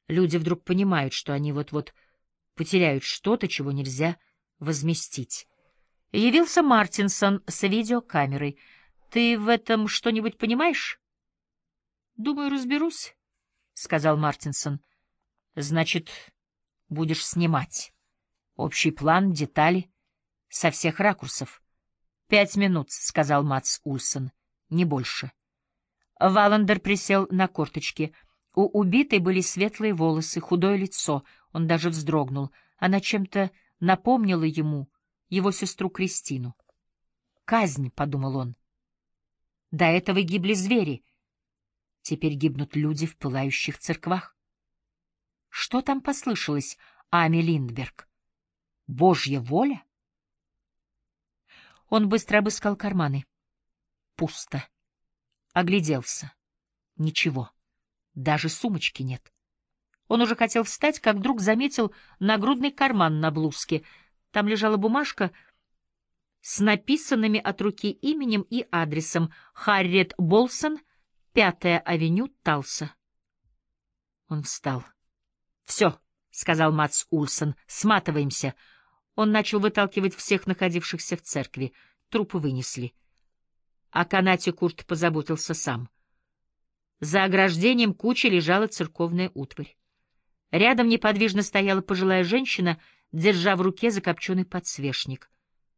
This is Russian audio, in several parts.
Люди вдруг понимают, что они вот-вот потеряют что-то, чего нельзя возместить. Явился Мартинсон с видеокамерой. «Ты в этом что-нибудь понимаешь?» «Думаю, разберусь», — сказал Мартинсон. «Значит, будешь снимать. Общий план, детали, со всех ракурсов». «5 минут», — сказал Мац Ульсон, — «не больше». Валандер присел на корточки. У убитой были светлые волосы, худое лицо. Он даже вздрогнул. Она чем-то напомнила ему его сестру Кристину. «Казнь», — подумал он. До этого гибли звери. Теперь гибнут люди в пылающих церквах. Что там послышалось, Ами Линдберг? Божья воля? Он быстро обыскал карманы. Пусто. Огляделся. Ничего. Даже сумочки нет. Он уже хотел встать, как вдруг заметил нагрудный карман на блузке. Там лежала бумажка с написанными от руки именем и адресом: Харриет Болсон, 5-я авеню, Талса. Он встал. «Все», — сказал Мац Ульсон, — «сматываемся». Он начал выталкивать всех находившихся в церкви. Трупы вынесли. О канате Курт позаботился сам. За ограждением кучи лежала церковная утварь. Рядом неподвижно стояла пожилая женщина, держа в руке закопченный подсвечник.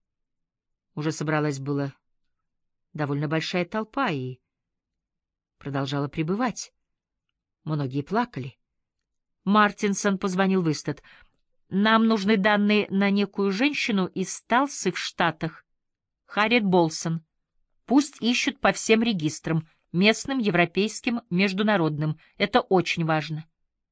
Уже собралась была довольно большая толпа и продолжала прибывать. Многие плакали. Мартинсон позвонил в Истат. «Нам нужны данные на некую женщину из Талсы в Штатах. Харриет Болсон. Пусть ищут по всем регистрам, местным, европейским, международным. Это очень важно».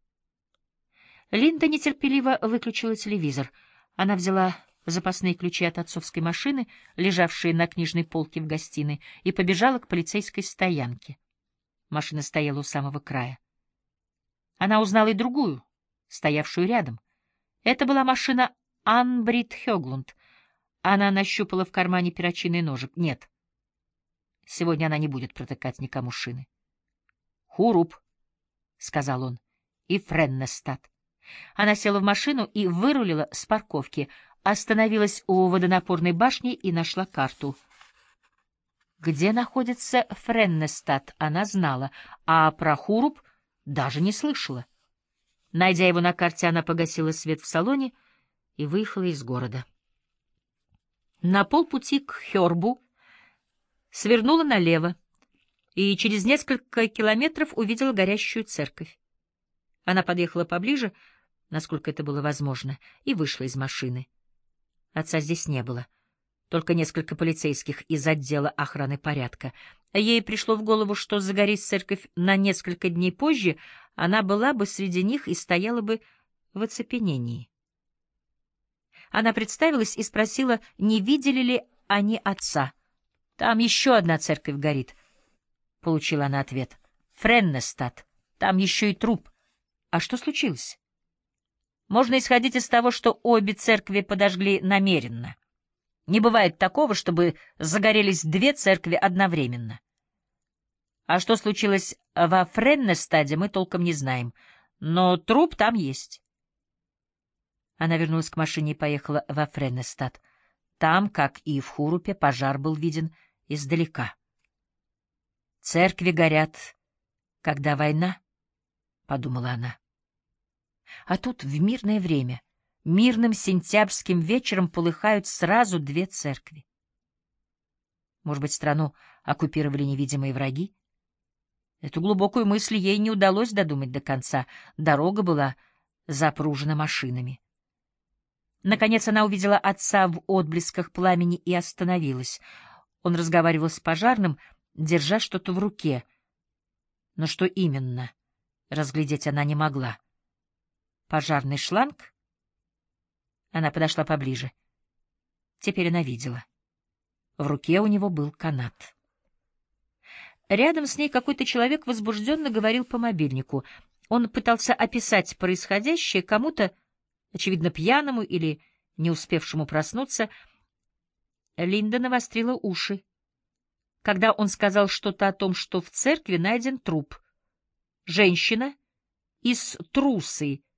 Линда нетерпеливо выключила телевизор. Она взяла запасные ключи от отцовской машины, лежавшие на книжной полке в гостиной, и побежала к полицейской стоянке. Машина стояла у самого края. Она узнала и другую, стоявшую рядом. Это была машина Анн-Брит Хёглунд. Она нащупала в кармане перочинный ножик. Нет, сегодня она не будет протыкать никому шины. «Хуруп», — сказал он, — «и Френнестад». Она села в машину и вырулила с парковки, остановилась у водонапорной башни и нашла карту. Где находится Френнестад, она знала, а про Хуруп даже не слышала. Найдя его на карте, она погасила свет в салоне и выехала из города. На полпути к Хёрбу свернула налево и через несколько километров увидела горящую церковь. Она подъехала поближе, насколько это было возможно, и вышла из машины. Отца здесь не было, только несколько полицейских из отдела охраны порядка. Ей пришло в голову, что загорись церковь на несколько дней позже, она была бы среди них и стояла бы в оцепенении. Она представилась и спросила, не видели ли они отца. «Там еще одна церковь горит», — получила она ответ. «Френнестад. Там еще и труп». «А что случилось?» «Можно исходить из того, что обе церкви подожгли намеренно. Не бывает такого, чтобы загорелись две церкви одновременно. А что случилось во Френнестаде, мы толком не знаем, но труп там есть». Она вернулась к машине и поехала во Френнестад. Там, как и в Хурупе, пожар был виден издалека. «Церкви горят, когда война», — подумала она. А тут в мирное время, мирным сентябрьским вечером полыхают сразу две церкви. Может быть, страну оккупировали невидимые враги? Эту глубокую мысль ей не удалось додумать до конца. Дорога была запружена машинами. Наконец она увидела отца в отблесках пламени и остановилась. Он разговаривал с пожарным, держа что-то в руке. Но что именно, разглядеть она не могла. Пожарный шланг? Она подошла поближе. Теперь она видела. В руке у него был канат. Рядом с ней какой-то человек возбужденно говорил по мобильнику. Он пытался описать происходящее кому-то, очевидно, пьяному или не успевшему проснуться. Линда навострила уши, когда он сказал что-то о том, что в церкви найден труп. Женщина, из трусы